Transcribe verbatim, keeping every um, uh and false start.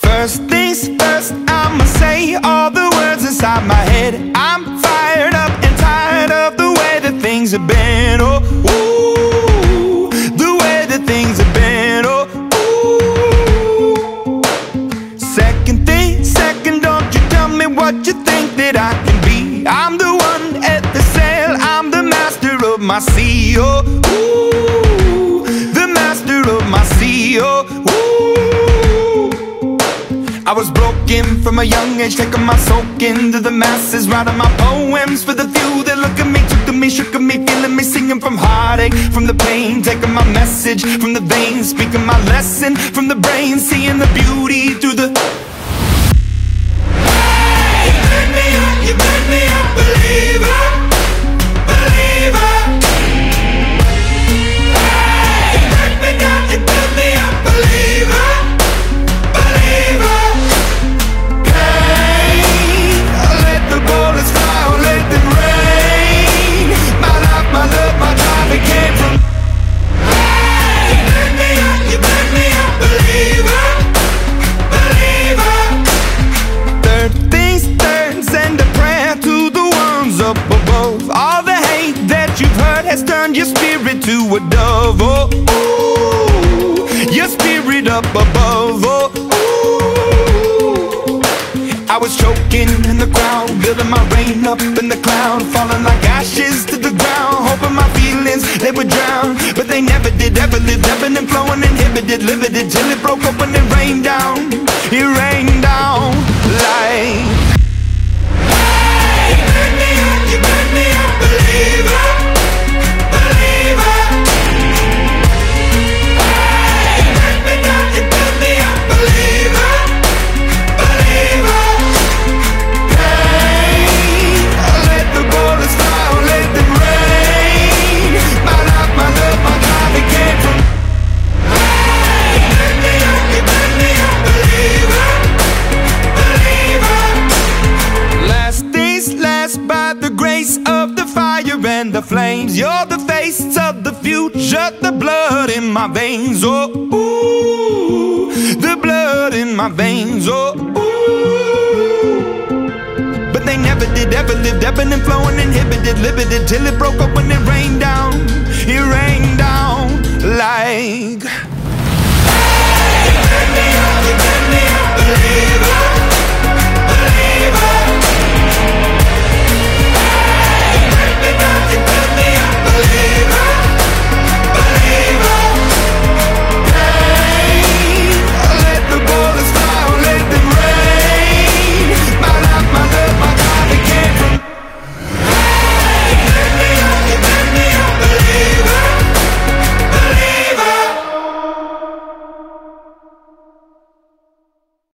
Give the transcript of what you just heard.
First things first, I'ma say all the words inside my head. I'm fired up and tired of the way that things have been. Oh, ooh, the way that things have been. Oh, ooh. Second thing, second, don't you tell me what you think that I can be. I'm the one at the sail, I'm the master of my sea. Oh, ooh, the master of my sea. Oh, ooh. I was broken from a young age, taking my soak into the masses, writing my poems for the few that look at me, took to me, shook at me, feeling me, singing from heartache, from the pain, taking my message from the veins, speaking my lesson from the brain, seeing the beauty through the. Hey, you burn me up, you burn me up, believer, believer. Hey, you burn me down, you burn me up, believer. Has turned your spirit to a dove. Oh, ooh, your spirit up above. Oh, ooh. I was choking in the crowd, building my rain up in the cloud, falling like ashes to the ground, hoping my feelings they would drown, but they never did. Ever lived, ebbing and flowing, inhibited, limited, till it broke up when it rained down. It rained down like. Hey, you burn me up, you burn me up, believer. And the flames, you're the face of the future, the blood in my veins. Oh, ooh, the blood in my veins. Oh, ooh. But they never did, ever lived, ebbing and flowing, inhibited, limited, till it broke up when it rained down. It rained down like.